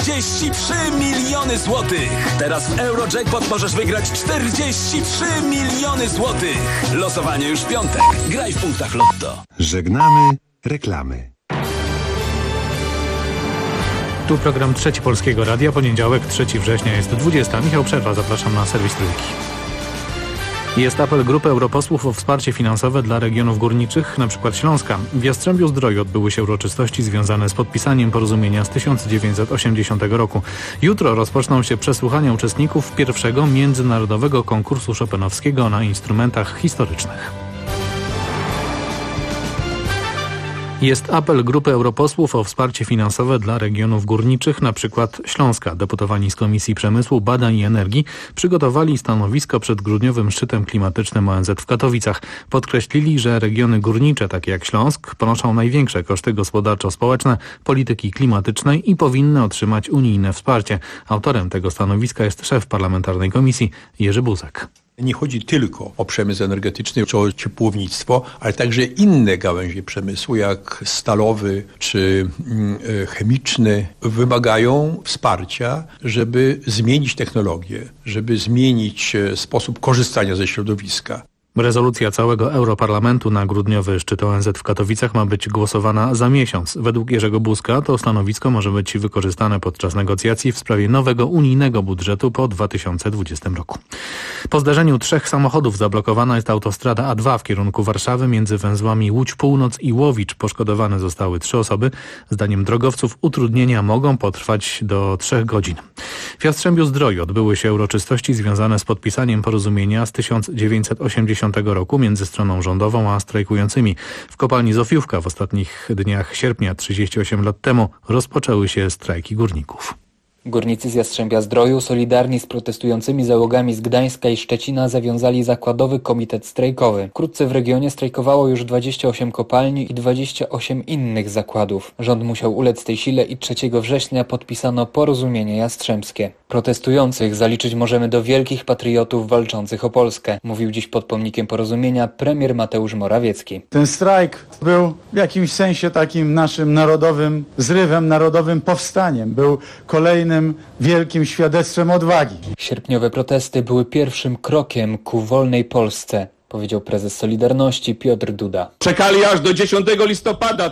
43 miliony złotych. Teraz w Eurojackpot możesz wygrać 43 miliony złotych. Losowanie już w piątek. Graj w punktach Lotto. Żegnamy reklamy. Tu program Trzeci Polskiego Radia, poniedziałek, 3 września, jest 20. Michał Przerwa, zapraszam na serwis Trójki. Jest apel grupy europosłów o wsparcie finansowe dla regionów górniczych, np. Śląska. W Jastrzębiu-Zdroju odbyły się uroczystości związane z podpisaniem porozumienia z 1980 roku. Jutro rozpoczną się przesłuchania uczestników pierwszego międzynarodowego konkursu chopinowskiego na instrumentach historycznych. Jest apel grupy europosłów o wsparcie finansowe dla regionów górniczych, np. Śląska. Deputowani z Komisji Przemysłu, Badań i Energii przygotowali stanowisko przed grudniowym szczytem klimatycznym ONZ w Katowicach. Podkreślili, że regiony górnicze, takie jak Śląsk, ponoszą największe koszty gospodarczo-społeczne, polityki klimatycznej i powinny otrzymać unijne wsparcie. Autorem tego stanowiska jest szef parlamentarnej komisji Jerzy Buzek. Nie chodzi tylko o przemysł energetyczny czy o ciepłownictwo, ale także inne gałęzie przemysłu, jak stalowy czy chemiczny, wymagają wsparcia, żeby zmienić technologię, żeby zmienić sposób korzystania ze środowiska. Rezolucja całego Europarlamentu na grudniowy szczyt ONZ w Katowicach ma być głosowana za miesiąc. Według Jerzego Buzka to stanowisko może być wykorzystane podczas negocjacji w sprawie nowego unijnego budżetu po 2020 roku. Po zdarzeniu 3 samochodów zablokowana jest autostrada A2 w kierunku Warszawy między węzłami Łódź Północ i Łowicz. Poszkodowane zostały 3 osoby. Zdaniem drogowców utrudnienia mogą potrwać do 3 godzin. W Jastrzębiu-Zdroju odbyły się uroczystości związane z podpisaniem porozumienia z 1980 roku między stroną rządową a strajkującymi. W kopalni Zofiówka w ostatnich dniach sierpnia 38 lat temu rozpoczęły się strajki górników. Górnicy z Jastrzębia-Zdroju, solidarni z protestującymi załogami z Gdańska i Szczecina, zawiązali zakładowy komitet strajkowy. Wkrótce w regionie strajkowało już 28 kopalni i 28 innych zakładów. Rząd musiał ulec tej sile i 3 września podpisano porozumienie jastrzębskie. Protestujących zaliczyć możemy do wielkich patriotów walczących o Polskę, mówił dziś pod pomnikiem porozumienia premier Mateusz Morawiecki. Ten strajk był w jakimś sensie takim naszym narodowym zrywem, narodowym powstaniem. Był kolejnym wielkim świadectwem odwagi. Sierpniowe protesty były pierwszym krokiem ku wolnej Polsce, powiedział prezes Solidarności Piotr Duda. Czekali aż do 10 listopada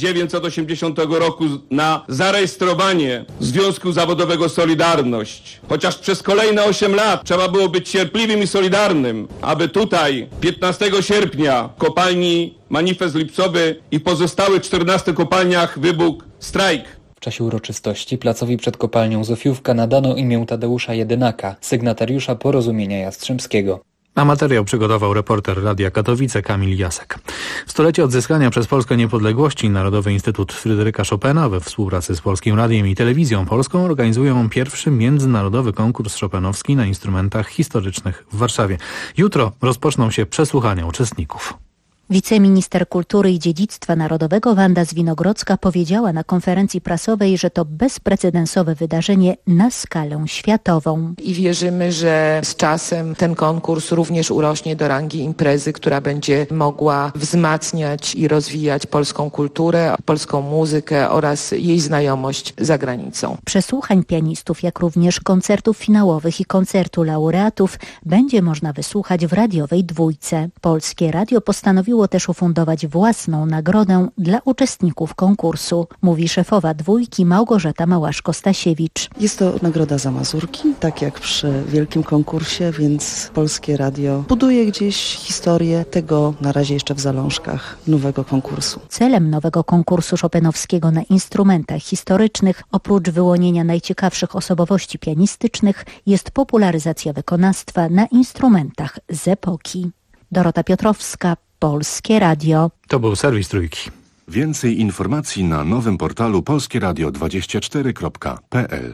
1980 roku na zarejestrowanie Związku Zawodowego Solidarność. Chociaż przez kolejne 8 lat trzeba było być cierpliwym i solidarnym, aby tutaj 15 sierpnia w kopalni Manifest Lipcowy i pozostałych 14 kopalniach wybuchł strajk. W czasie uroczystości placowi przed kopalnią Zofiówka nadano imię Tadeusza Jedynaka, sygnatariusza porozumienia jastrzębskiego. A materiał przygotował reporter Radia Katowice Kamil Jasek. W stulecie odzyskania przez Polskę niepodległości Narodowy Instytut Fryderyka Chopina we współpracy z Polskim Radiem i Telewizją Polską organizują pierwszy międzynarodowy konkurs chopinowski na instrumentach historycznych w Warszawie. Jutro rozpoczną się przesłuchania uczestników. Wiceminister Kultury i Dziedzictwa Narodowego Wanda Zwinogrodzka powiedziała na konferencji prasowej, że to bezprecedensowe wydarzenie na skalę światową. I wierzymy, że z czasem ten konkurs również urośnie do rangi imprezy, która będzie mogła wzmacniać i rozwijać polską kulturę, polską muzykę oraz jej znajomość za granicą. Przesłuchań pianistów, jak również koncertów finałowych i koncertu laureatów będzie można wysłuchać w radiowej Dwójce. Polskie Radio postanowiło też ufundować własną nagrodę dla uczestników konkursu, mówi szefowa Dwójki Małgorzata Małaszko-Stasiewicz. Jest to nagroda za Mazurki, tak jak przy wielkim konkursie, więc Polskie Radio buduje gdzieś historię tego, na razie jeszcze w zalążkach, nowego konkursu. Celem nowego konkursu chopinowskiego na instrumentach historycznych, oprócz wyłonienia najciekawszych osobowości pianistycznych, jest popularyzacja wykonawstwa na instrumentach z epoki. Dorota Piotrowska, Polskie Radio. To był serwis Trójki. Więcej informacji na nowym portalu polskieradio24.pl.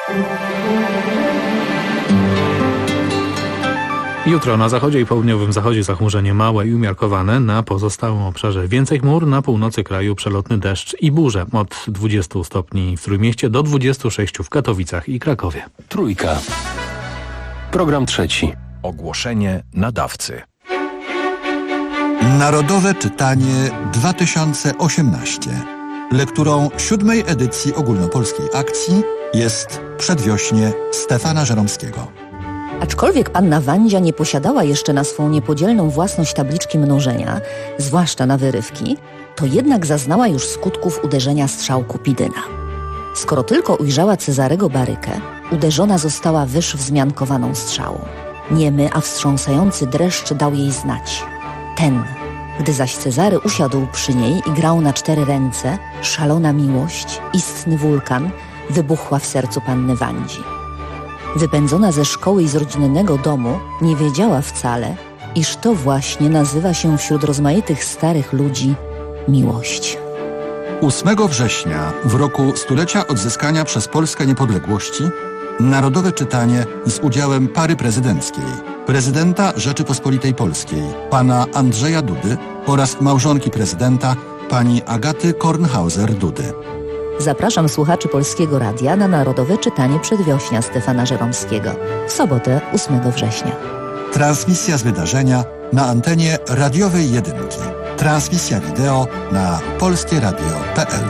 Jutro na zachodzie i południowym zachodzie zachmurzenie małe i umiarkowane, na pozostałym obszarze więcej chmur, na północy kraju przelotny deszcz i burze. Od 20 stopni w Trójmieście do 26 w Katowicach i Krakowie. Trójka. Program trzeci. Ogłoszenie nadawcy. Narodowe czytanie 2018. Lekturą 7. edycji ogólnopolskiej akcji jest Przedwiośnie Stefana Żeromskiego. Aczkolwiek panna Wandzia nie posiadała jeszcze na swą niepodzielną własność tabliczki mnożenia, zwłaszcza na wyrywki, to jednak zaznała już skutków uderzenia strzał Kupidyna. Skoro tylko ujrzała Cezarego Barykę, uderzona została wyż wzmiankowaną strzałą. Niemy, a wstrząsający dreszcz dał jej znać. Ten. Gdy zaś Cezary usiadł przy niej i grał na 4 ręce, szalona miłość, istny wulkan, wybuchła w sercu panny Wandzi. Wypędzona ze szkoły i z rodzinnego domu, nie wiedziała wcale, iż to właśnie nazywa się wśród rozmaitych starych ludzi miłość. 8 września, w roku stulecia odzyskania przez Polskę niepodległości, narodowe czytanie z udziałem pary prezydenckiej, prezydenta Rzeczypospolitej Polskiej, pana Andrzeja Dudy oraz małżonki prezydenta, pani Agaty Kornhauser-Dudy. Zapraszam słuchaczy Polskiego Radia na narodowe czytanie Przedwiośnia Stefana Żeromskiego w sobotę 8 września. Transmisja z wydarzenia na antenie radiowej Jedynki. Transmisja wideo na polskieradio.pl.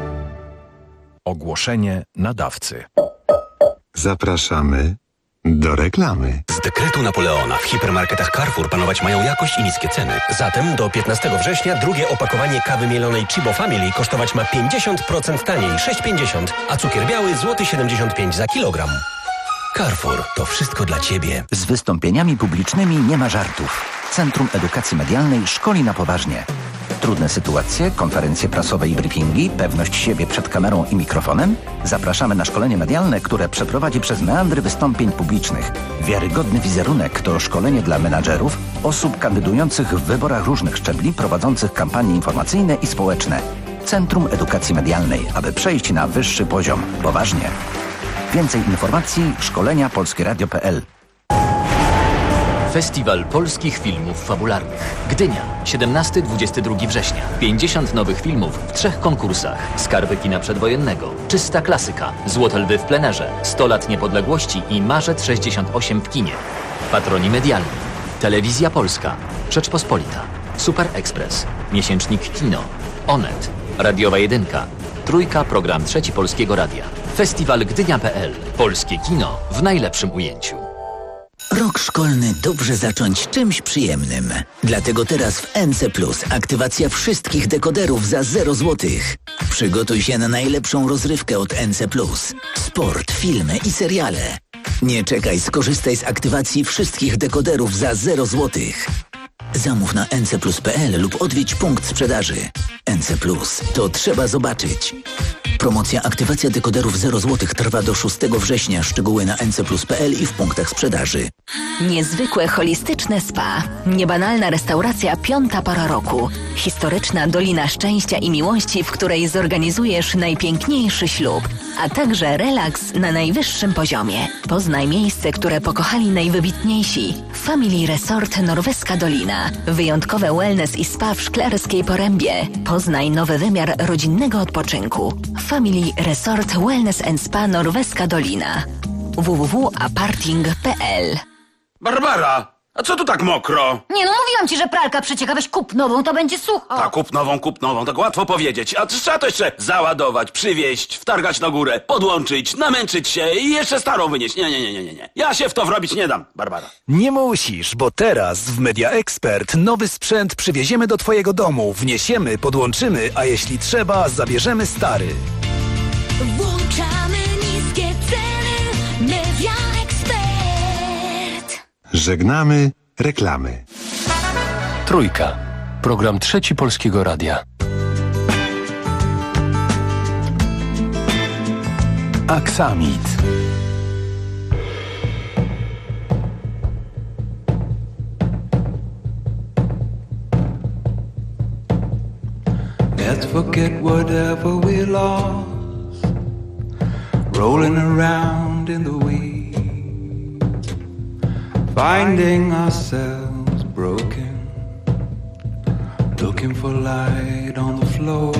Ogłoszenie nadawcy. Zapraszamy do reklamy. Z dekretu Napoleona w hipermarketach Carrefour panować mają jakość i niskie ceny. Zatem do 15 września drugie opakowanie kawy mielonej Chibo Family kosztować ma 50% taniej, 6,50, a cukier biały złoty 75 za kilogram. Carrefour, to wszystko dla Ciebie. Z wystąpieniami publicznymi nie ma żartów. Centrum Edukacji Medialnej szkoli na poważnie. Trudne sytuacje, konferencje prasowe i briefingi, pewność siebie przed kamerą i mikrofonem? Zapraszamy na szkolenie medialne, które przeprowadzi przez meandry wystąpień publicznych. Wiarygodny wizerunek to szkolenie dla menadżerów, osób kandydujących w wyborach różnych szczebli, prowadzących kampanie informacyjne i społeczne. Centrum Edukacji Medialnej, aby przejść na wyższy poziom. Poważnie. Więcej informacji szkolenia polskieradio.pl. Festiwal Polskich Filmów Fabularnych. Gdynia, 17-22 września. 50 nowych filmów w 3 konkursach. Skarby kina przedwojennego, Czysta klasyka, Złote lwy w plenerze, 100 lat niepodległości i Marzec 68 w kinie. Patroni medialni. Telewizja Polska, Rzeczpospolita, Super Express, Miesięcznik Kino, Onet, Radiowa Jedynka, Trójka, program 3 Polskiego Radia. Festiwal Gdynia.pl. Polskie kino w najlepszym ujęciu. Rok szkolny dobrze zacząć czymś przyjemnym. Dlatego teraz w NC Plus aktywacja wszystkich dekoderów za 0 zł. Przygotuj się na najlepszą rozrywkę od NC Plus. Sport, filmy i seriale. Nie czekaj, skorzystaj z aktywacji wszystkich dekoderów za 0 zł. Zamów na ncplus.pl lub odwiedź punkt sprzedaży. NC Plus, to trzeba zobaczyć. Promocja aktywacja dekoderów 0 zł trwa do 6 września. Szczegóły na ncplus.pl i w punktach sprzedaży. Niezwykłe holistyczne spa. Niebanalna restauracja 5. para roku. Historyczna Dolina Szczęścia i Miłości, w której zorganizujesz najpiękniejszy ślub, a także relaks na najwyższym poziomie. Poznaj miejsce, które pokochali najwybitniejsi. Family Resort Norweska Dolina. Wyjątkowe wellness i spa w Szklarskiej Porębie. Poznaj nowy wymiar rodzinnego odpoczynku. Family Resort Wellness & Spa Norweska Dolina. www.aparting.pl. Barbara, a co tu tak mokro? Nie no, mówiłam ci, że pralka przecieka, weź kup nową, to będzie sucho. Tak, kup nową, tak łatwo powiedzieć. A trzeba to jeszcze załadować, przywieźć, wtargać na górę, podłączyć, namęczyć się i jeszcze starą wynieść. Nie. Ja się w to wrobić nie dam, Barbara. Nie musisz, bo teraz w Media Expert nowy sprzęt przywieziemy do twojego domu, wniesiemy, podłączymy, a jeśli trzeba, zabierzemy stary. Włączamy niskie ceny. Media Expert. Żegnamy reklamy. Trójka. Program 3 Polskiego Radia. Aksamit. Let's forget whatever we lost, rolling around in the weeds, finding ourselves broken, looking for light on the floor.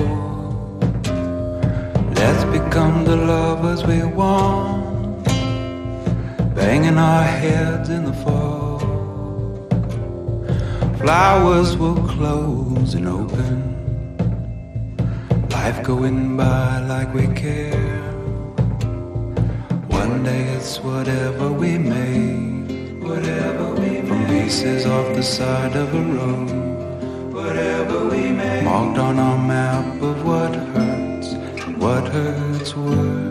Let's become the lovers we want, banging our heads in the fall. Flowers will close and open Life going by like we care. One day it's whatever we made, from pieces off the side of a road, marked on our map of what hurts worse.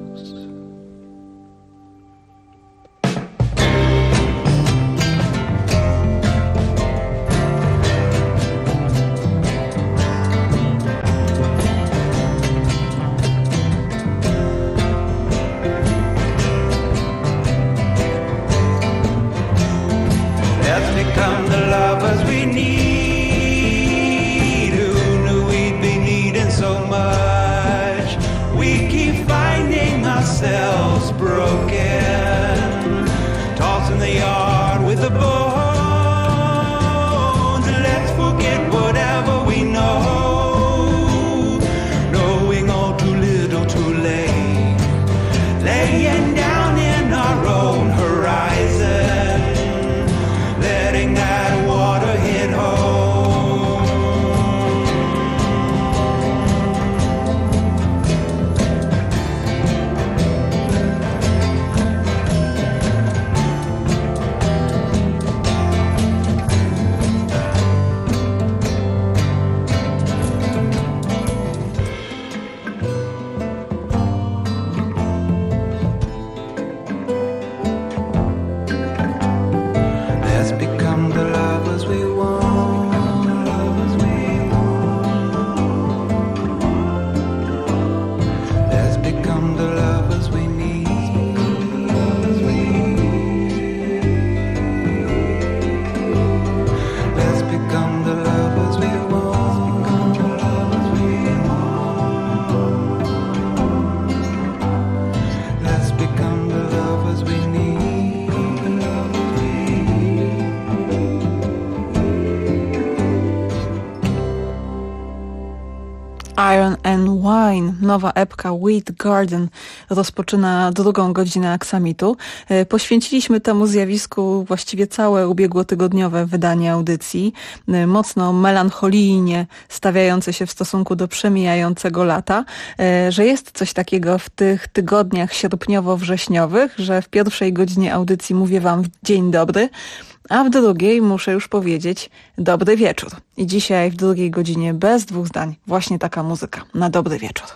Iron and Wine, nowa epka Wheat Garden rozpoczyna drugą godzinę Aksamitu. Poświęciliśmy temu zjawisku właściwie całe ubiegłotygodniowe wydanie audycji, mocno melancholijnie stawiające się w stosunku do przemijającego lata, że jest coś takiego w tych tygodniach sierpniowo-wrześniowych, że w pierwszej godzinie audycji mówię wam dzień dobry, a w drugiej muszę już powiedzieć dobry wieczór. I dzisiaj w drugiej godzinie bez dwóch zdań właśnie taka muzyka na dobry wieczór.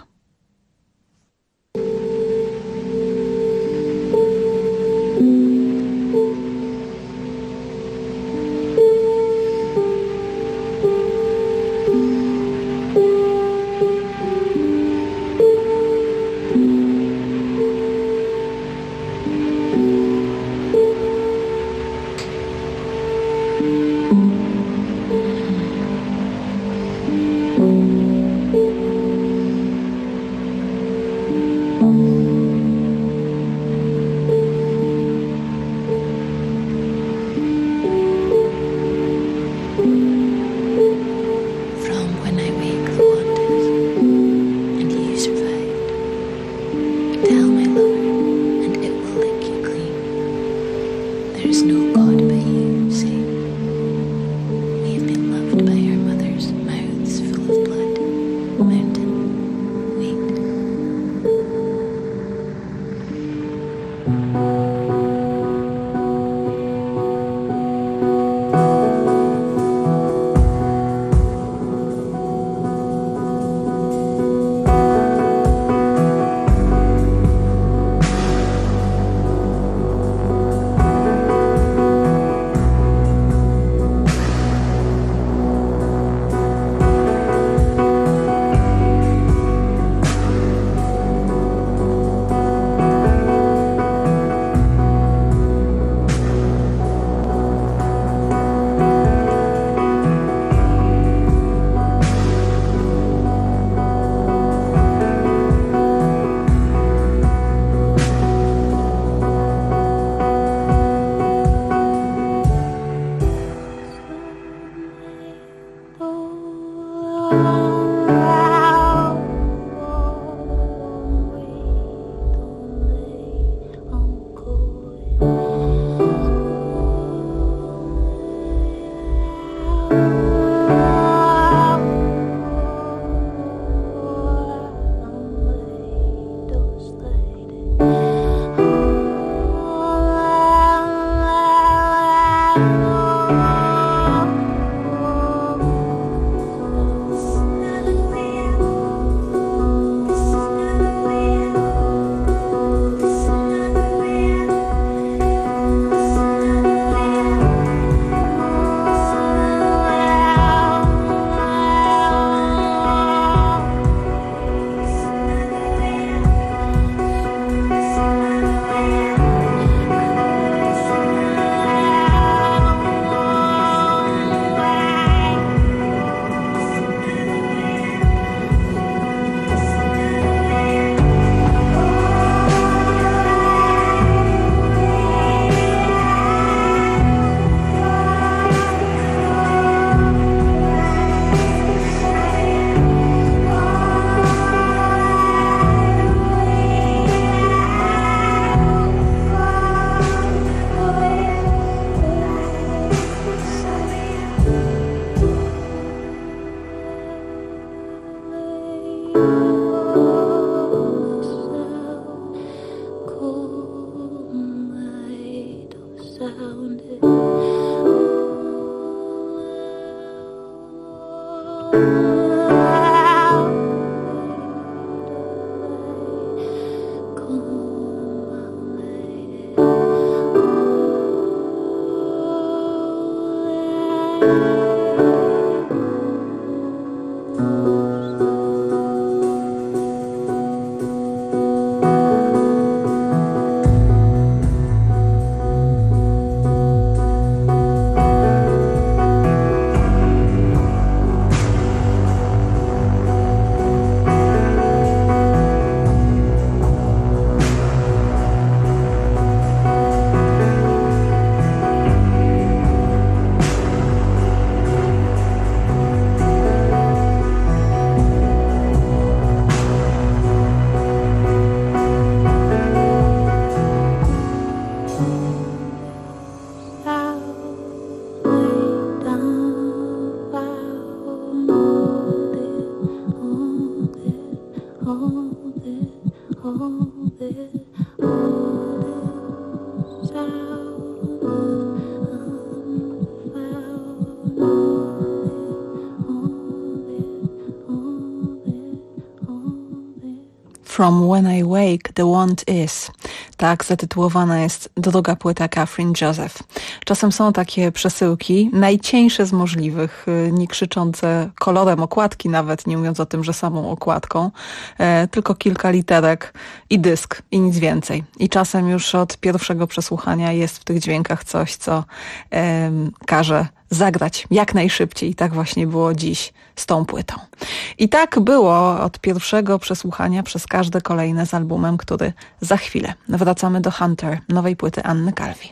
From When I Wake, The Want Is. Tak zatytułowana jest druga płyta Catherine Joseph. Czasem są takie przesyłki, najcieńsze z możliwych, nie krzyczące kolorem okładki nawet, nie mówiąc o tym, że samą okładką, tylko kilka literek i dysk i nic więcej. I czasem już od pierwszego przesłuchania jest w tych dźwiękach coś, co każe zagrać jak najszybciej. I tak właśnie było dziś z tą płytą. I tak było od pierwszego przesłuchania przez każde kolejne z albumem, który za chwilę. Wracamy do Hunter, nowej płyty Anny Calvi.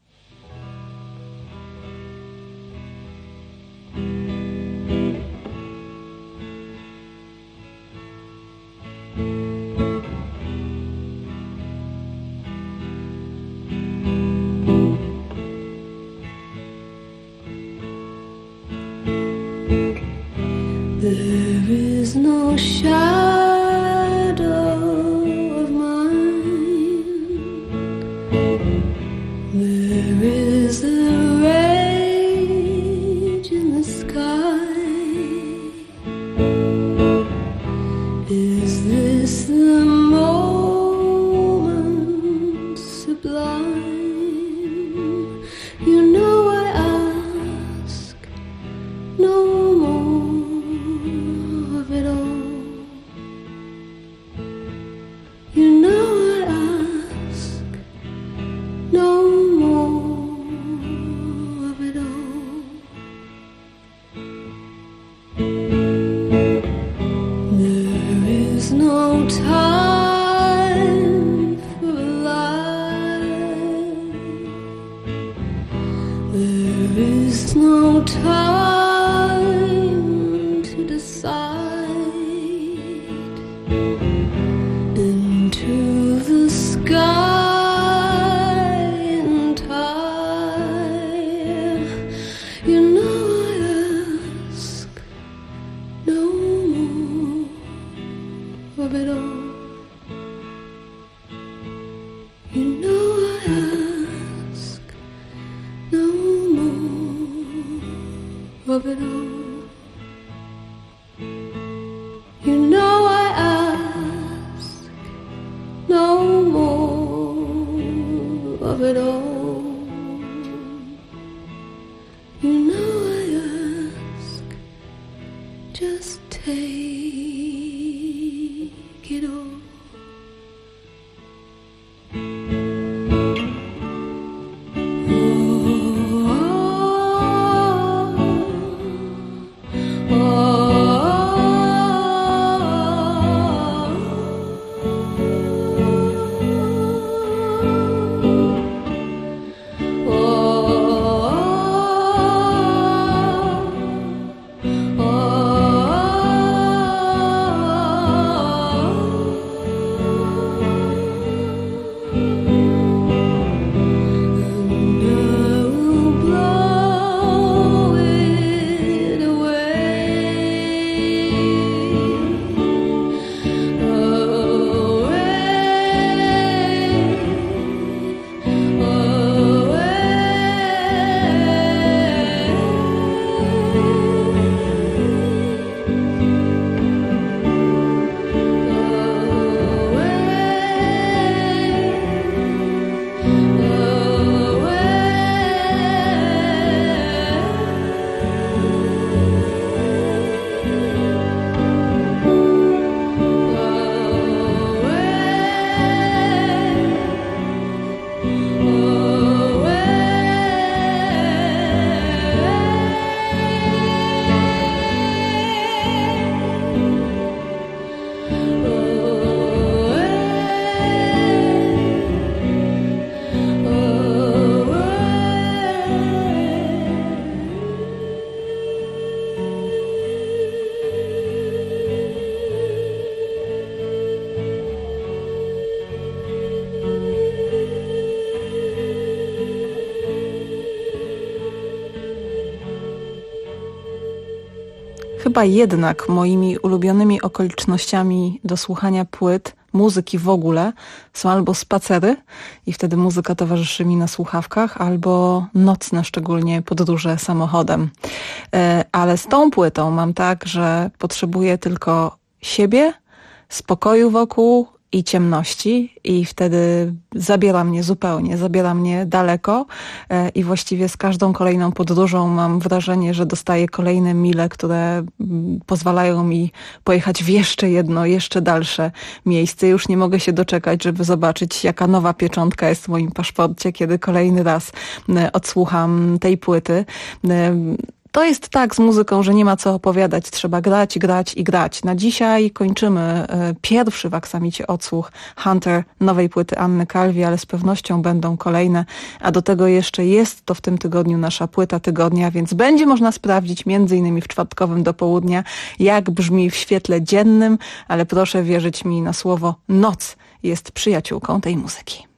There is no shadow of mine. There is a rage in the sky. Is this the moment sublime? You know I ask no more. You know I ask no more of it all. There is no time for a lie. There is no time to decide. Into the sky and high. You know I ask no more of it all. You know I ask no more of it all. You know I ask no more of it all. You know I ask, just take it all. chyba jednak moimi ulubionymi okolicznościami do słuchania płyt, muzyki w ogóle, są albo spacery i wtedy muzyka towarzyszy mi na słuchawkach, albo nocne szczególnie podróże samochodem. Ale z tą płytą mam tak, że potrzebuję tylko siebie, spokoju wokół i ciemności i wtedy zabiera mnie zupełnie, zabiera mnie daleko i właściwie z każdą kolejną podróżą mam wrażenie, że dostaję kolejne mile, które pozwalają mi pojechać w jeszcze jedno, jeszcze dalsze miejsce. Już nie mogę się doczekać, żeby zobaczyć, jaka nowa pieczątka jest w moim paszporcie, kiedy kolejny raz odsłucham tej płyty. To jest tak z muzyką, że nie ma co opowiadać. Trzeba grać, grać i grać. Na dzisiaj kończymy pierwszy w Aksamicie odsłuch Hunter, nowej płyty Anny Calvi, ale z pewnością będą kolejne. A do tego jeszcze jest to w tym tygodniu nasza płyta tygodnia, więc będzie można sprawdzić między innymi w czwartkowym do południa, jak brzmi w świetle dziennym, ale proszę wierzyć mi na słowo, noc jest przyjaciółką tej muzyki.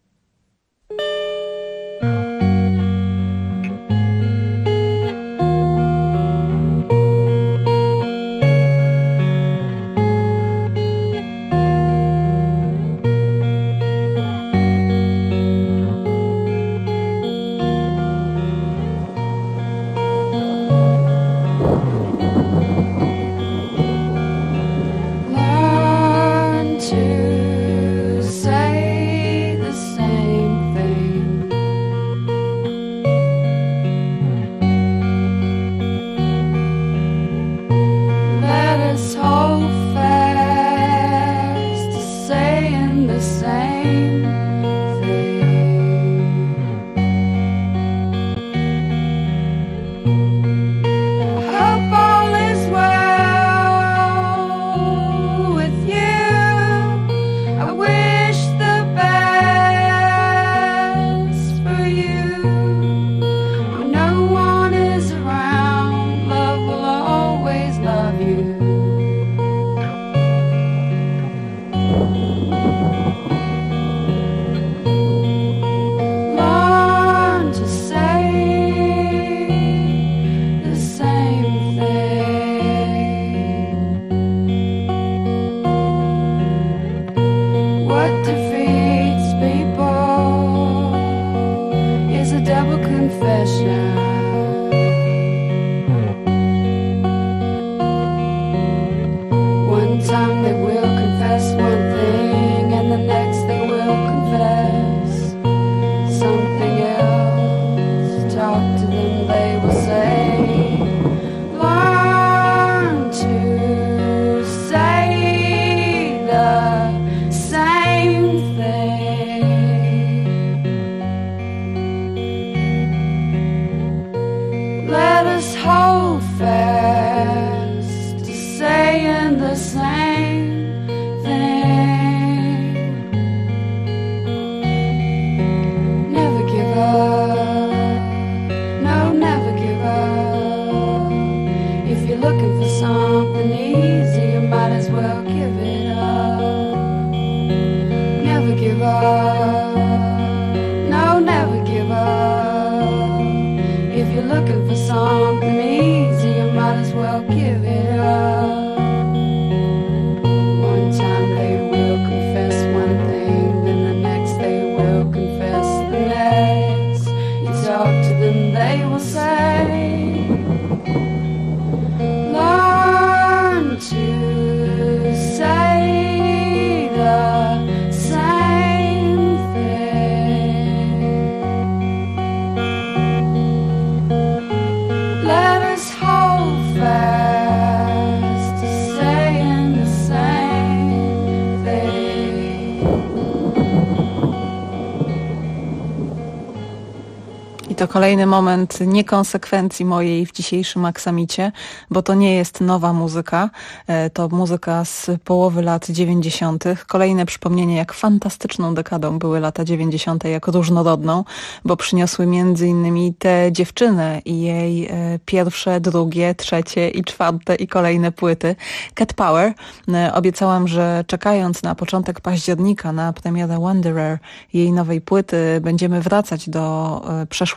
To kolejny moment niekonsekwencji mojej w dzisiejszym Aksamicie, bo to nie jest nowa muzyka, to muzyka z połowy lat 90. Kolejne przypomnienie, jak fantastyczną dekadą były lata 90., jak różnorodną, bo przyniosły między innymi tę dziewczynę i jej pierwsze, drugie, trzecie i czwarte i kolejne płyty. Cat Power. Obiecałam, że czekając na początek października na premierę Wanderer, jej nowej płyty, będziemy wracać do przeszłości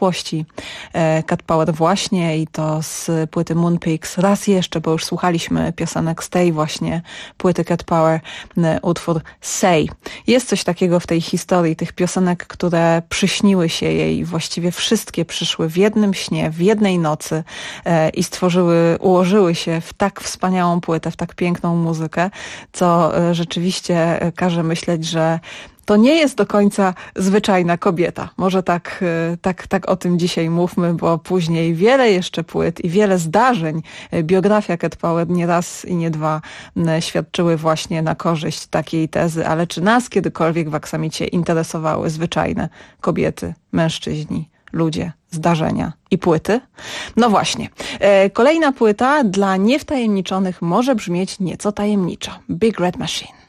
niezwykłości Cat Power właśnie i to z płyty Moonpix. Raz jeszcze, bo już słuchaliśmy piosenek z tej właśnie płyty Cat Power, utwór Say. Jest coś takiego w tej historii tych piosenek, które przyśniły się jej. Właściwie wszystkie przyszły w jednym śnie, w jednej nocy i ułożyły się w tak wspaniałą płytę, w tak piękną muzykę, co rzeczywiście każe myśleć, że to nie jest do końca zwyczajna kobieta. Może tak o tym dzisiaj mówmy, bo później wiele jeszcze płyt i wiele zdarzeń, biografia Cat Power nie raz i nie dwa świadczyły właśnie na korzyść takiej tezy. Ale czy nas kiedykolwiek w Aksamicie interesowały zwyczajne kobiety, mężczyźni, ludzie, zdarzenia i płyty? No właśnie. Kolejna płyta dla niewtajemniczonych może brzmieć nieco tajemniczo. Big Red Machine.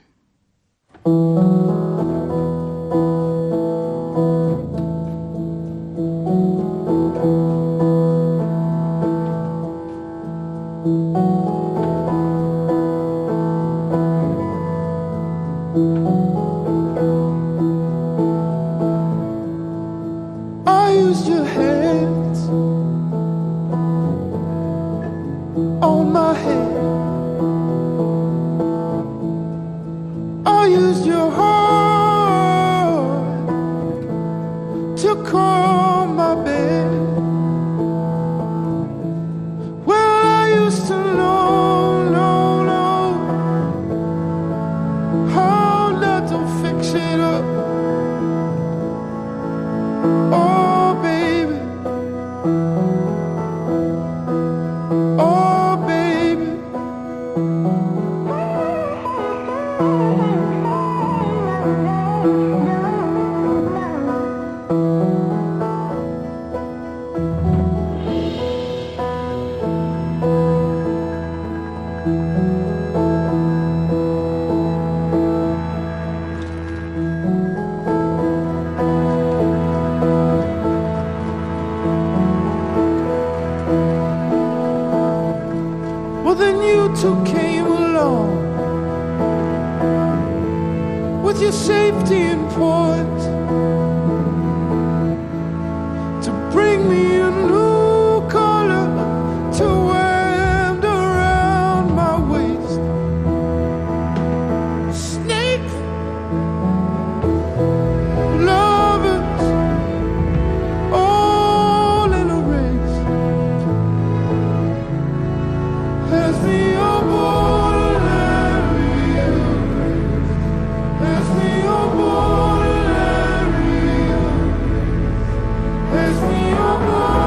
On my head, I used your heart to calm my bed. Well, I used to know how not to fix it up. Oh, baby. Oh, baby. Well, then you two came along with your safety in port to bring me a new color to wind around my waist. Snakes, lovers, all in a race. As the ordinary race, as the ordinary race, as the ordinary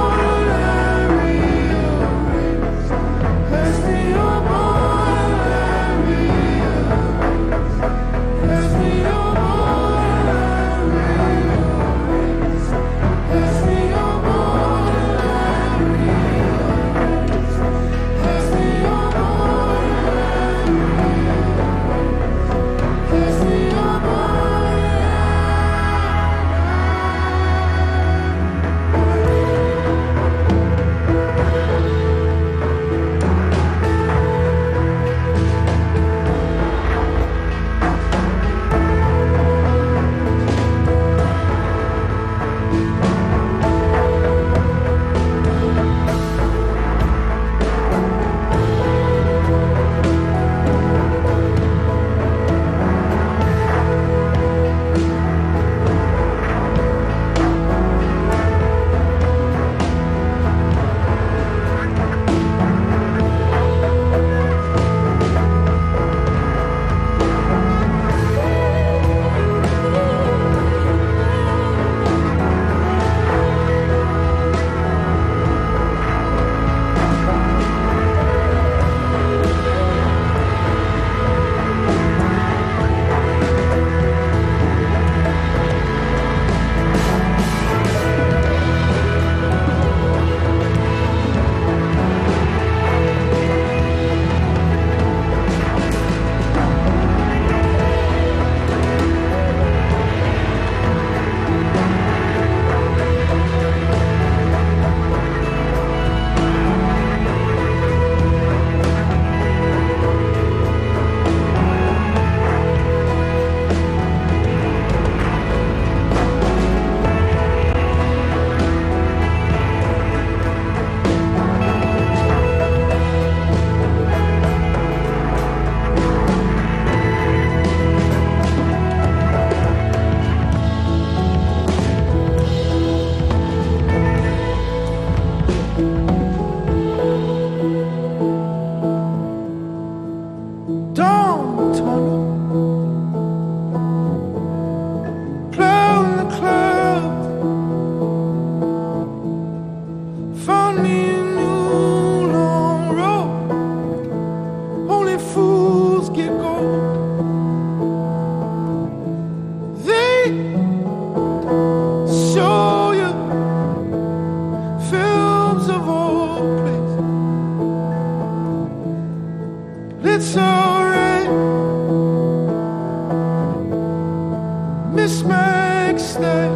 next step.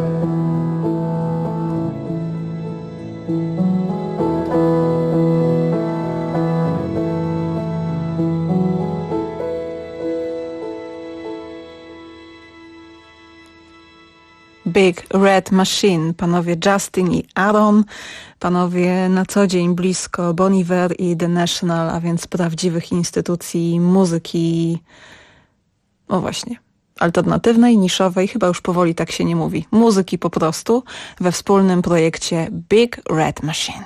Big Red Machine, panowie Justin i Aaron, panowie na co dzień blisko Bon Iver i The National, a więc prawdziwych instytucji muzyki, o właśnie, alternatywnej, niszowej, chyba już powoli tak się nie mówi, muzyki po prostu, we wspólnym projekcie Big Red Machine.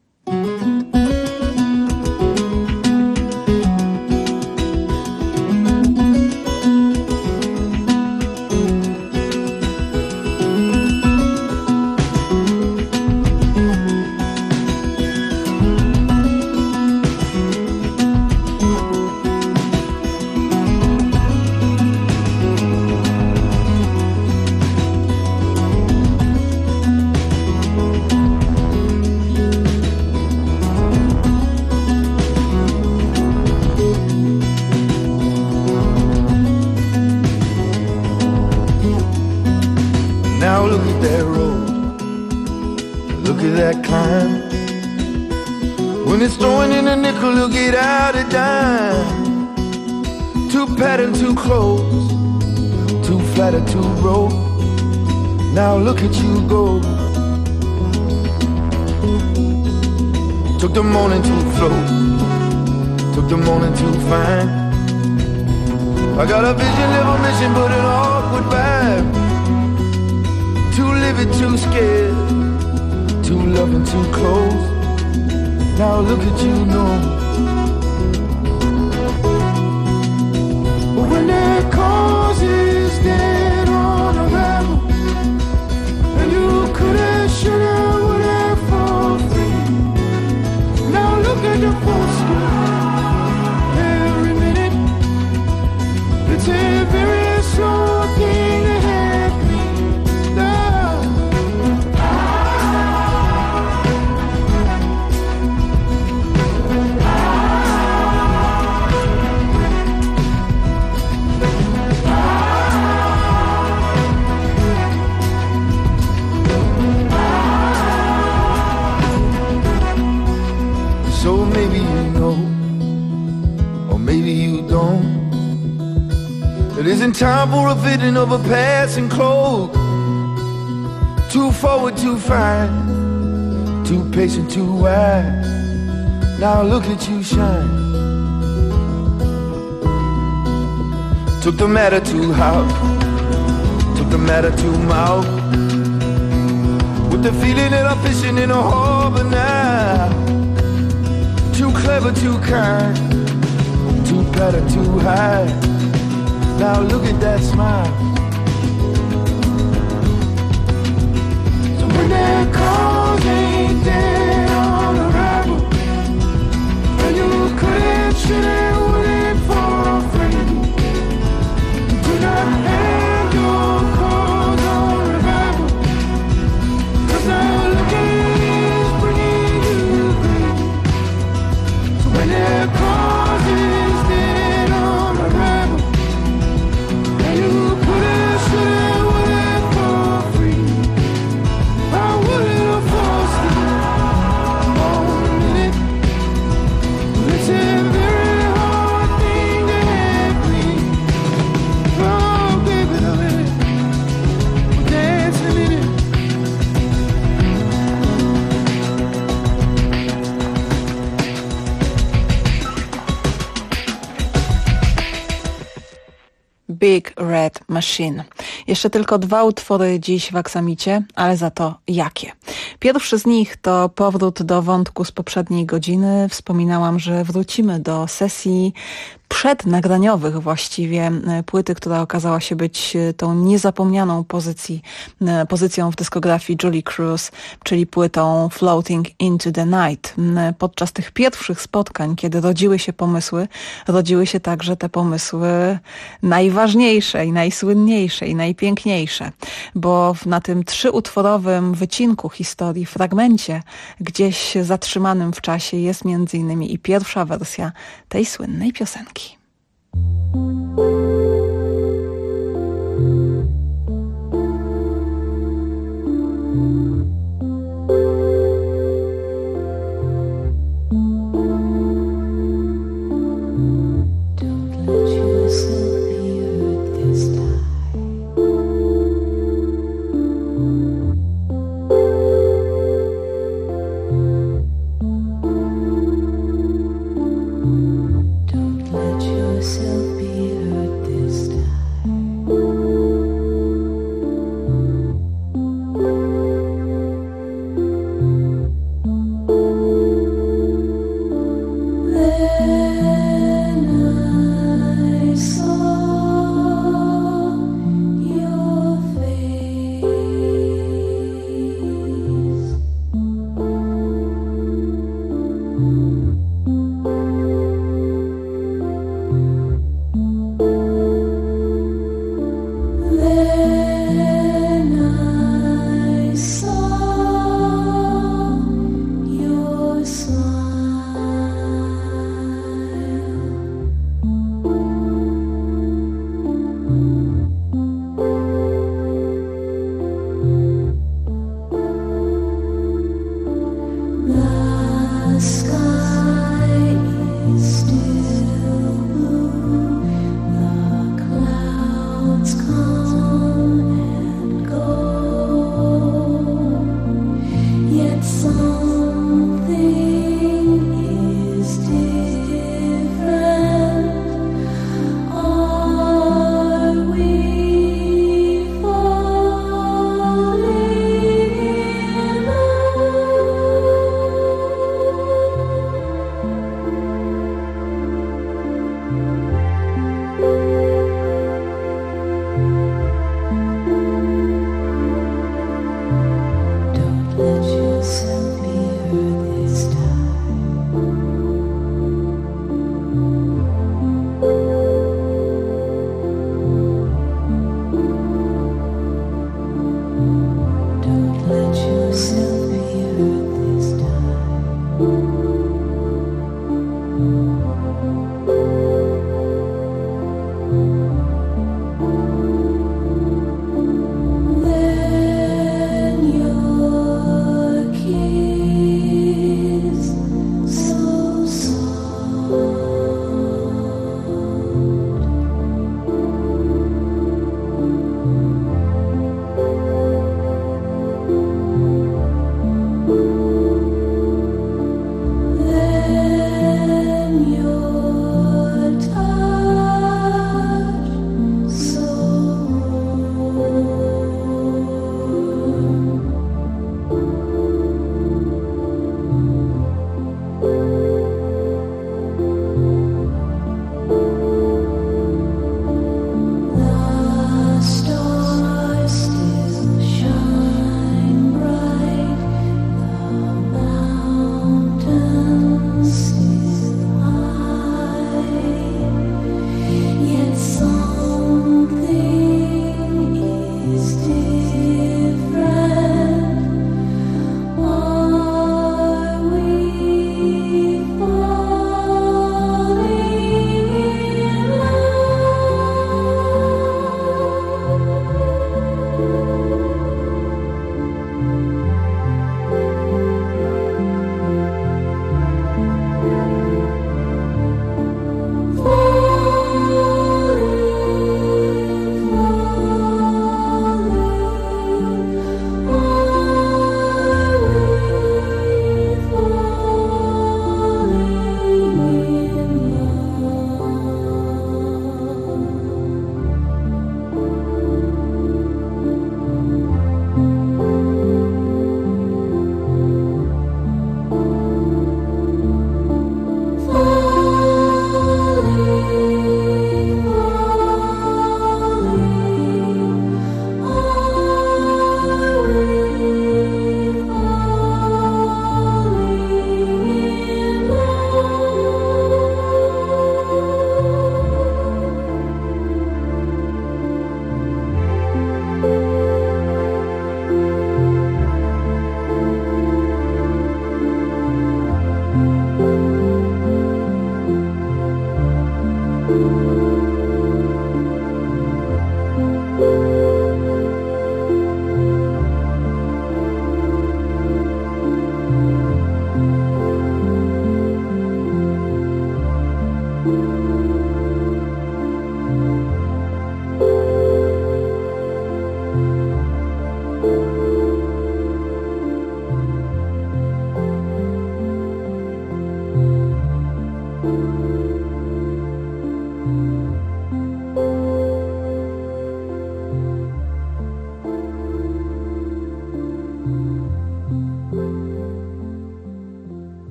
When it's throwing in a nickel, you'll get out a dime. Too patterned, too close, too flat or too broke. Now look at you go. Took the morning to float, took the morning to find. I got a vision, live a mission, but an awkward vibe. Too livid, too scared, too loving, too close. Now look at you, know. But when that cause is dead on arrival, and you coulda, shoulda, woulda for free. Now look at the postcard. Every minute, it's a very slow thing to happen. So maybe you know, or maybe you don't. It isn't time for a fitting of a passing cloak. Too forward, too fine, too patient, too wide. Now look at you shine. Took the matter too hard, took the matter too mouth. With the feeling that I'm fishing in a harbor now. Too clever, too kind, too better, too high. Now look at that smile. So when that cause ain't dead on arrival, and you couldn't, shouldn't, wouldn't for free, do not hand your cause on revival, 'cause now looking is bringing you grief. So when that cause is dead on arrival, and you couldn't, shouldn't, wouldn't for free, I wouldn't have forced it on a minute. It's a very hard thing to have me. Oh, baby, the minute, dance a minute. Big Red Machine. Jeszcze tylko 2 utwory dziś w Aksamicie, ale za to jakie. Pierwszy z nich to powrót do wątku z poprzedniej godziny. Wspominałam, że wrócimy do sesji przednagraniowych właściwie płyty, która okazała się być tą niezapomnianą pozycją w dyskografii Julie Cruz, czyli płytą Floating into the Night. Podczas tych pierwszych spotkań, kiedy rodziły się pomysły, rodziły się także te pomysły najważniejsze i najsłynniejsze i najpiękniejsze, bo na tym 3-utworowym wycinku historii, fragmencie, gdzieś zatrzymanym w czasie jest między innymi i pierwsza wersja tej słynnej piosenki.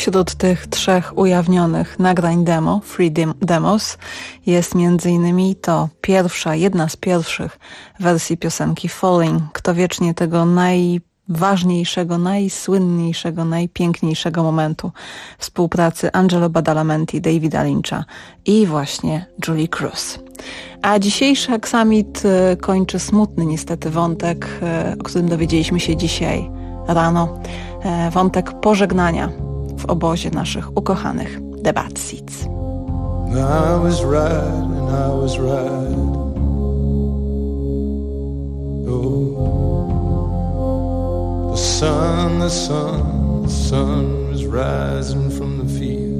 Wśród tych 3 ujawnionych nagrań demo, Free Demos, jest m.in. to jedna z pierwszych wersji piosenki Falling. Kto wiecznie tego najważniejszego, najsłynniejszego, najpiękniejszego momentu współpracy Angelo Badalamenti, Davida Lyncha i właśnie Julie Cruz. A dzisiejszy Aksamit kończy smutny niestety wątek, o którym dowiedzieliśmy się dzisiaj rano. Wątek pożegnania w obozie naszych ukochanych The Bad Seeds. I was right and I was right. Oh, the sun was rising from the field.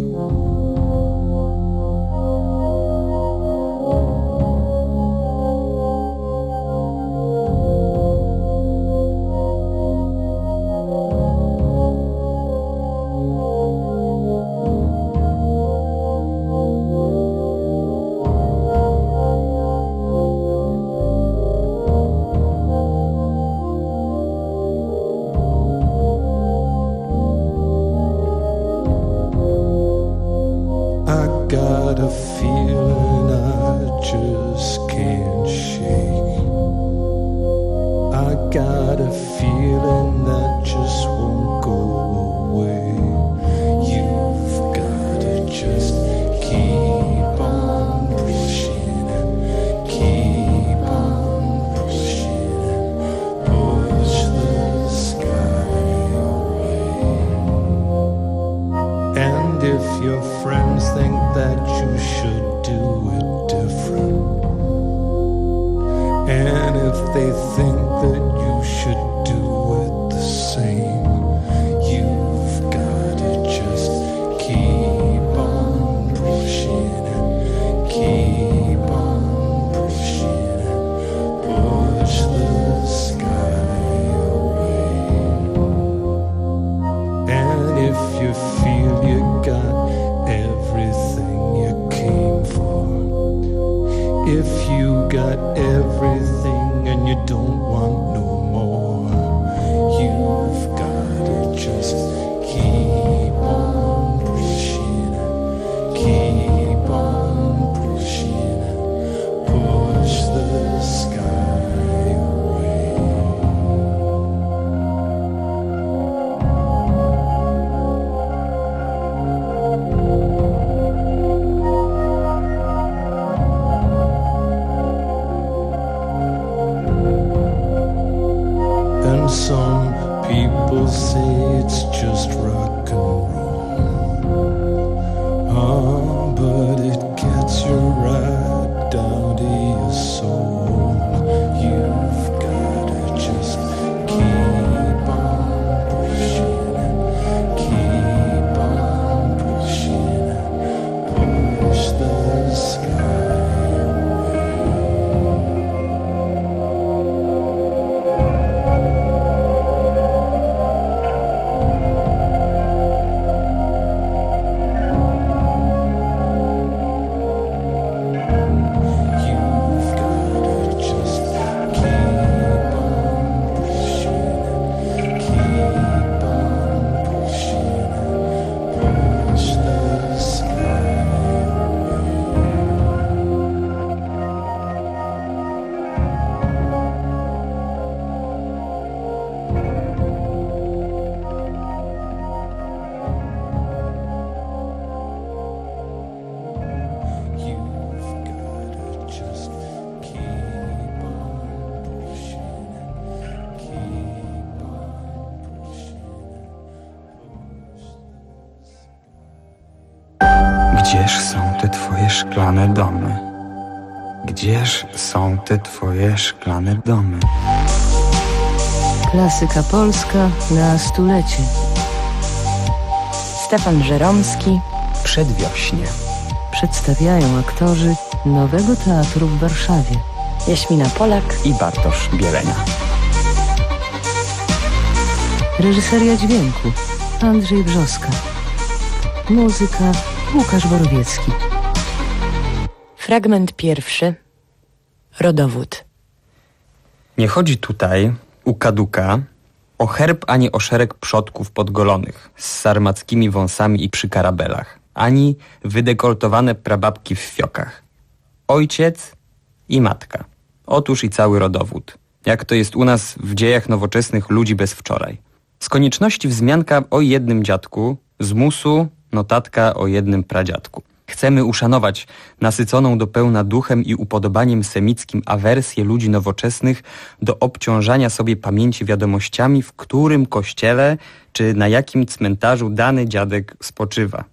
Gdzież są te twoje szklane domy? Gdzież są te twoje szklane domy? Klasyka polska na stulecie. Stefan Żeromski. Przedwiośnie. Przedstawiają aktorzy Nowego Teatru w Warszawie. Jaśmina Polak i Bartosz Bielenia. Reżyseria dźwięku Andrzej Brzoska. Muzyka Łukasz Borowiecki. Fragment pierwszy. Rodowód. Nie chodzi tutaj, u kaduka, o herb ani o szereg przodków podgolonych, z sarmackimi wąsami i przy karabelach, ani wydekoltowane prababki w fiokach. Ojciec i matka. Otóż i cały rodowód. Jak to jest u nas w dziejach nowoczesnych ludzi bez wczoraj. Z konieczności wzmianka o jednym dziadku, z musu notatka o jednym pradziadku. Chcemy uszanować nasyconą do pełna duchem i upodobaniem semickim awersję ludzi nowoczesnych do obciążania sobie pamięci wiadomościami, w którym kościele czy na jakim cmentarzu dany dziadek spoczywa.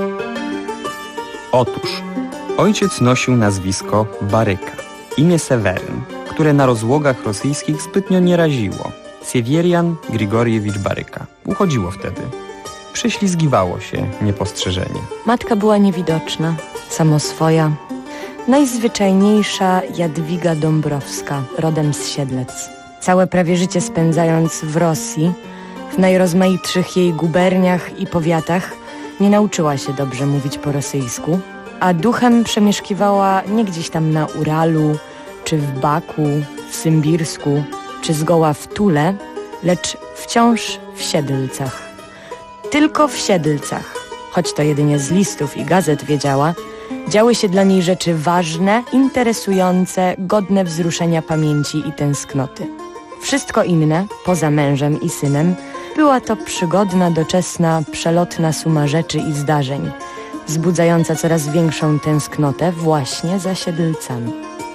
Otóż ojciec nosił nazwisko Baryka, imię Seweryn, które na rozłogach rosyjskich zbytnio nie raziło. Siewierian Grigorjewicz Baryka. Uchodziło wtedy. Prześlizgiwało się niepostrzeżenie. Matka była niewidoczna, samoswoja. Najzwyczajniejsza Jadwiga Dąbrowska, rodem z Siedlec. Całe prawie życie spędzając w Rosji, w najrozmaitszych jej guberniach i powiatach, nie nauczyła się dobrze mówić po rosyjsku, a duchem przemieszkiwała nie gdzieś tam na Uralu, czy w Baku, w Symbirsku, czy zgoła w Tule, lecz wciąż w Siedlcach. Tylko w Siedlcach, choć to jedynie z listów i gazet wiedziała, działy się dla niej rzeczy ważne, interesujące, godne wzruszenia pamięci i tęsknoty. Wszystko inne, poza mężem i synem, była to przygodna, doczesna, przelotna suma rzeczy i zdarzeń, wzbudzająca coraz większą tęsknotę właśnie za Siedlcami.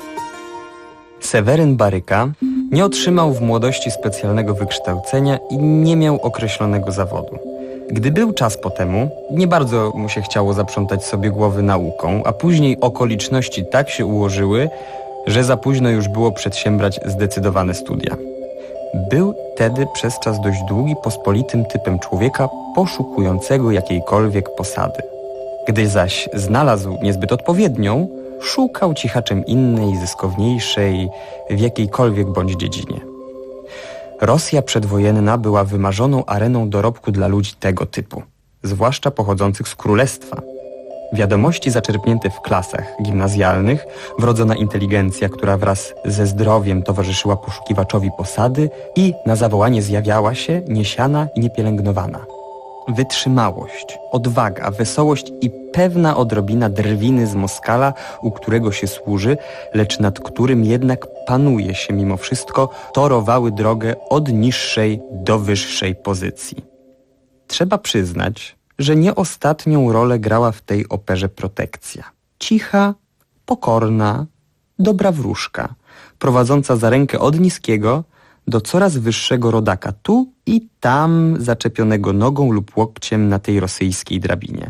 Seweryn Baryka nie otrzymał w młodości specjalnego wykształcenia i nie miał określonego zawodu. Gdy był czas po temu, nie bardzo mu się chciało zaprzątać sobie głowy nauką, a później okoliczności tak się ułożyły, że za późno już było przedsiębrać zdecydowane studia. Był tedy przez czas dość długi pospolitym typem człowieka poszukującego jakiejkolwiek posady. Gdy zaś znalazł niezbyt odpowiednią, szukał cichaczem innej, zyskowniejszej, w jakiejkolwiek bądź dziedzinie. Rosja przedwojenna była wymarzoną areną dorobku dla ludzi tego typu, zwłaszcza pochodzących z królestwa. Wiadomości zaczerpnięte w klasach gimnazjalnych, wrodzona inteligencja, która wraz ze zdrowiem towarzyszyła poszukiwaczowi posady i na zawołanie zjawiała się, niesiana i niepielęgnowana. Wytrzymałość, odwaga, wesołość i pewna odrobina drwiny z Moskala, u którego się służy, lecz nad którym jednak panuje się mimo wszystko, torowały drogę od niższej do wyższej pozycji. Trzeba przyznać, że nie ostatnią rolę grała w tej operze protekcja. Cicha, pokorna, dobra wróżka, prowadząca za rękę od niskiego do coraz wyższego rodaka, tu i tam zaczepionego nogą lub łokciem na tej rosyjskiej drabinie.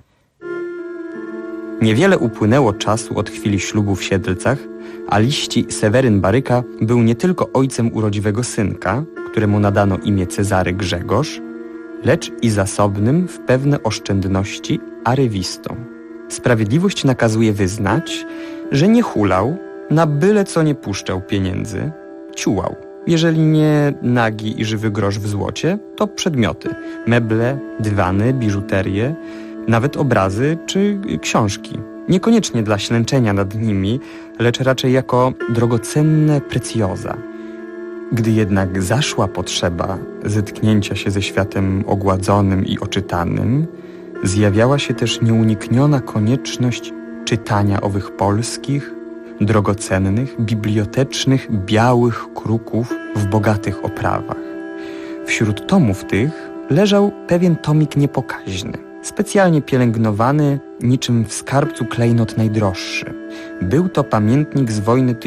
Niewiele upłynęło czasu od chwili ślubu w Siedlcach, a liści Seweryn Baryka był nie tylko ojcem urodziwego synka, któremu nadano imię Cezary Grzegorz, lecz i zasobnym w pewne oszczędności arywistą. Sprawiedliwość nakazuje wyznać, że nie hulał, na byle co nie puszczał pieniędzy, ciułał. Jeżeli nie nagi i żywy grosz w złocie, to przedmioty, meble, dywany, biżuterię, nawet obrazy czy książki. Niekoniecznie dla ślęczenia nad nimi, lecz raczej jako drogocenne precjoza. Gdy jednak zaszła potrzeba zetknięcia się ze światem ogładzonym i oczytanym, zjawiała się też nieunikniona konieczność czytania owych polskich, drogocennych, bibliotecznych, białych kruków w bogatych oprawach. Wśród tomów tych leżał pewien tomik niepokaźny, specjalnie pielęgnowany, niczym w skarbcu klejnot najdroższy. Był to pamiętnik z wojny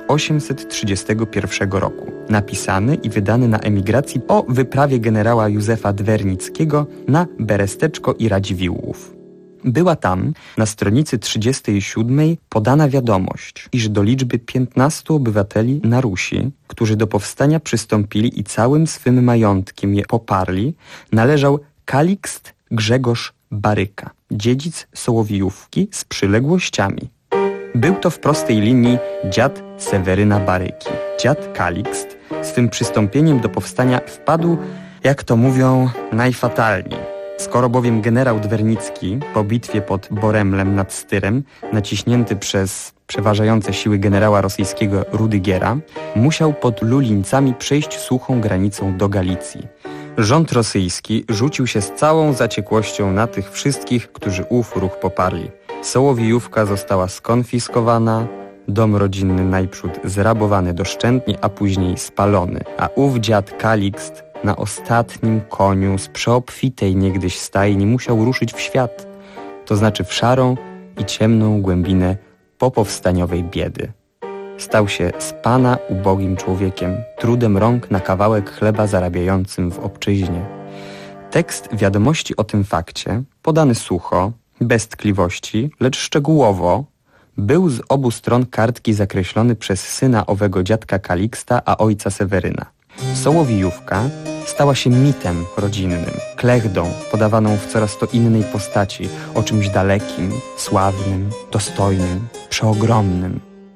1831 roku, napisany i wydany na emigracji o wyprawie generała Józefa Dwernickiego na Beresteczko i Radziwiłłów. Była tam, na stronicy 37, podana wiadomość, iż do liczby 15 obywateli na Rusi, którzy do powstania przystąpili i całym swym majątkiem je poparli, należał Kalikst Grzegorz Baryka, dziedzic Sołowijówki z przyległościami. Był to w prostej linii dziad Seweryna Baryki. Dziad Kalikst swym przystąpieniem do powstania wpadł, jak to mówią, najfatalniej. Skoro bowiem generał Dwernicki po bitwie pod Boremlem nad Styrem, naciśnięty przez przeważające siły generała rosyjskiego Rudygiera, musiał pod Lulińcami przejść suchą granicą do Galicji. Rząd rosyjski rzucił się z całą zaciekłością na tych wszystkich, którzy ów ruch poparli. Sołowijówka została skonfiskowana, dom rodzinny najprzód zrabowany doszczętnie, a później spalony, a ów dziad Kalikst na ostatnim koniu z przeobfitej niegdyś stajni musiał ruszyć w świat, to znaczy w szarą i ciemną głębinę popowstaniowej biedy. Stał się z pana ubogim człowiekiem, trudem rąk na kawałek chleba zarabiającym w obczyźnie. Tekst wiadomości o tym fakcie, podany sucho, bez tkliwości, lecz szczegółowo, był z obu stron kartki zakreślony przez syna owego dziadka Kaliksta, a ojca Seweryna. Sołowijówka stała się mitem rodzinnym, klechdą podawaną w coraz to innej postaci, o czymś dalekim, sławnym, dostojnym, przeogromnym.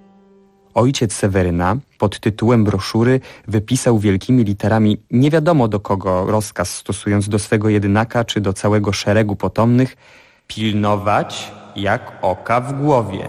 Ojciec Seweryna pod tytułem broszury wypisał wielkimi literami nie wiadomo do kogo rozkaz, stosując do swego jedynaka czy do całego szeregu potomnych: pilnować jak oka w głowie.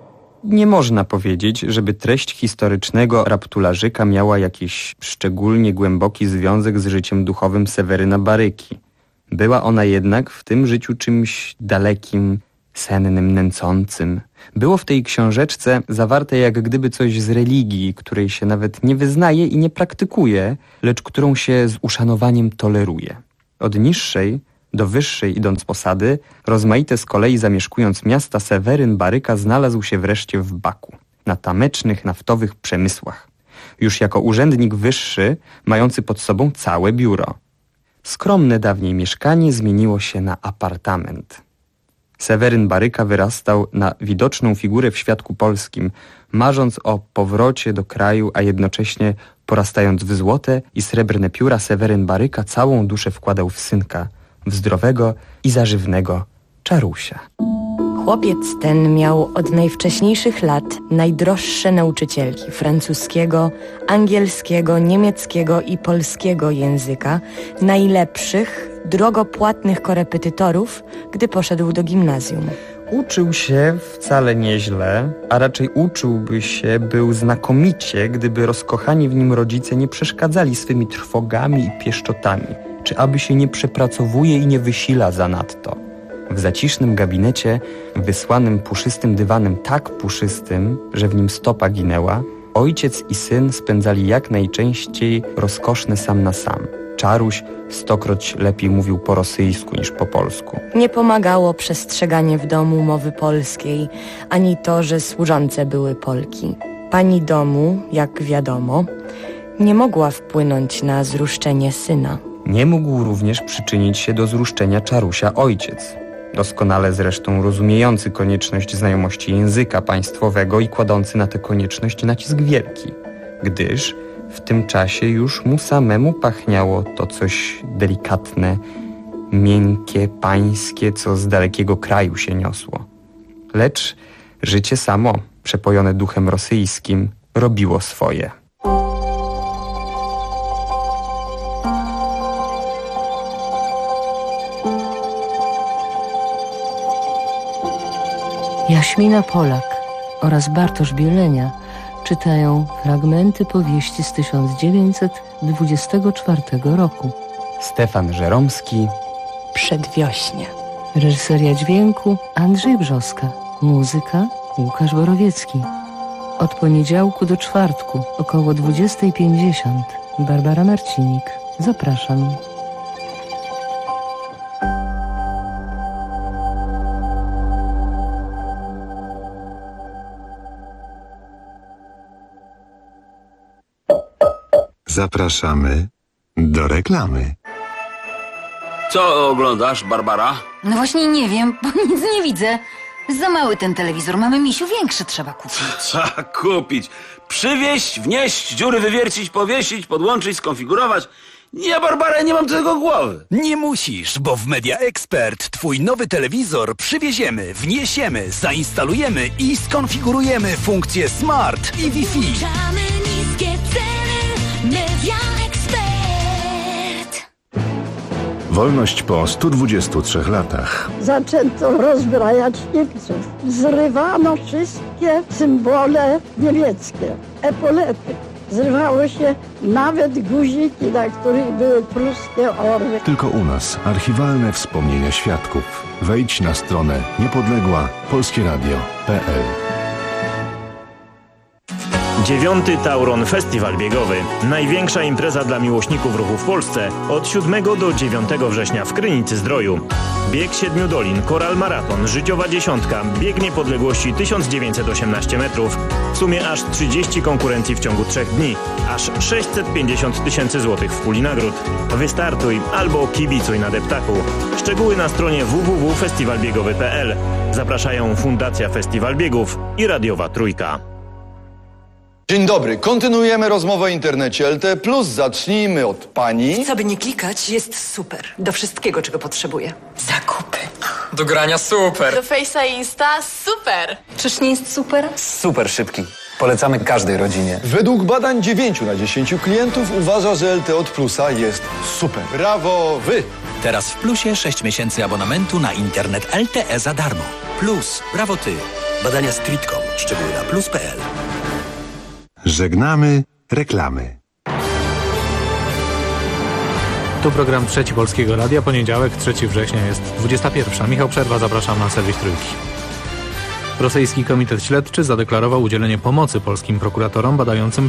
Nie można powiedzieć, żeby treść historycznego raptularzyka miała jakiś szczególnie głęboki związek z życiem duchowym Seweryna Baryki. Była ona jednak w tym życiu czymś dalekim, sennym, nęcącym. Było w tej książeczce zawarte jak gdyby coś z religii, której się nawet nie wyznaje i nie praktykuje, lecz którą się z uszanowaniem toleruje. Od niższej do wyższej idąc posady, rozmaite z kolei zamieszkując miasta, Seweryn Baryka znalazł się wreszcie w Baku, na tamecznych naftowych przemysłach. Już jako urzędnik wyższy, mający pod sobą całe biuro. Skromne dawniej mieszkanie zmieniło się na apartament. Seweryn Baryka wyrastał na widoczną figurę w świadku polskim, marząc o powrocie do kraju, a jednocześnie porastając w złote i srebrne pióra, Seweryn Baryka całą duszę wkładał w synka, w zdrowego i zażywnego Czarusia. Chłopiec ten miał od najwcześniejszych lat najdroższe nauczycielki francuskiego, angielskiego, niemieckiego i polskiego języka, najlepszych, drogo płatnych korepetytorów, gdy poszedł do gimnazjum. Uczył się wcale nieźle, a raczej uczyłby się, był znakomicie, gdyby rozkochani w nim rodzice nie przeszkadzali swymi trwogami i pieszczotami, czy aby się nie przepracowuje i nie wysila zanadto. W zacisznym gabinecie, wysłanym puszystym dywanem, tak puszystym, że w nim stopa ginęła, ojciec i syn spędzali jak najczęściej rozkoszne sam na sam. Czaruś stokroć lepiej mówił po rosyjsku niż po polsku. Nie pomagało przestrzeganie w domu mowy polskiej, ani to, że służące były Polki. Pani domu, jak wiadomo, nie mogła wpłynąć na zruszczenie syna. Nie mógł również przyczynić się do zruszczenia Czarusia ojciec, doskonale zresztą rozumiejący konieczność znajomości języka państwowego i kładący na tę konieczność nacisk wielki, gdyż w tym czasie już mu samemu pachniało to coś delikatne, miękkie, pańskie, co z dalekiego kraju się niosło. Lecz życie samo, przepojone duchem rosyjskim, robiło swoje. Jaśmina Polak oraz Bartosz Bielenia czytają fragmenty powieści z 1924 roku. Stefan Żeromski. Przedwiośnie. Reżyseria dźwięku Andrzej Brzoska. Muzyka Łukasz Borowiecki. Od poniedziałku do czwartku około 20:50. Barbara Marcinik. Zapraszam. Zapraszamy do reklamy. Co oglądasz, Barbara? No właśnie nie wiem, bo nic nie widzę. Za mały ten telewizor, mamy, misiu, większy trzeba kupić. Trzeba kupić. Przywieźć, wnieść, dziury wywiercić, powiesić, podłączyć, skonfigurować. Nie, Barbara, nie mam do tego głowy. Nie musisz, bo w Media Expert twój nowy telewizor przywieziemy, wniesiemy, zainstalujemy i skonfigurujemy funkcje Smart i Wi-Fi. Niskie ceny, Media Expert. Wolność po 123 latach. Zaczęto rozbrajać Niemców. Zrywano wszystkie symbole niemieckie, epolety. Zrywały się nawet guziki, na których były pruskie orły. Tylko u nas archiwalne wspomnienia świadków. Wejdź na stronę niepodległa-polskieradio.pl. 9. Tauron Festiwal Biegowy. Największa impreza dla miłośników ruchu w Polsce od 7 do 9 września w Krynicy-Zdroju. Bieg 7 dolin, Koral Maraton, Życiowa Dziesiątka, Bieg Niepodległości 1918 metrów. W sumie aż 30 konkurencji w ciągu 3 dni. Aż 650 000 złotych w puli nagród. Wystartuj albo kibicuj na deptaku. Szczegóły na stronie www.festiwalbiegowy.pl. Zapraszają Fundacja Festiwal Biegów i Radiowa Trójka. Dzień dobry, kontynuujemy rozmowę o internecie LTE+. Zacznijmy od pani. Co by nie klikać, jest super. Do wszystkiego, czego potrzebuję. Zakupy. Do grania super. Do Face'a i Insta super. Czyż nie jest super? Super szybki. Polecamy każdej rodzinie. Według badań 9 na 10 klientów uważa, że LTE od Plusa jest super. Brawo wy! Teraz w Plusie 6 miesięcy abonamentu na internet LTE za darmo. Plus, brawo ty. Badania Streetcom. Szczegóły na plus.pl. Żegnamy reklamy. Tu program Trzeci Polskiego Radia, poniedziałek, 3 września jest 21. Michał Przerwa, zapraszam na serwis Trójki. Rosyjski Komitet Śledczy zadeklarował udzielenie pomocy polskim prokuratorom badającym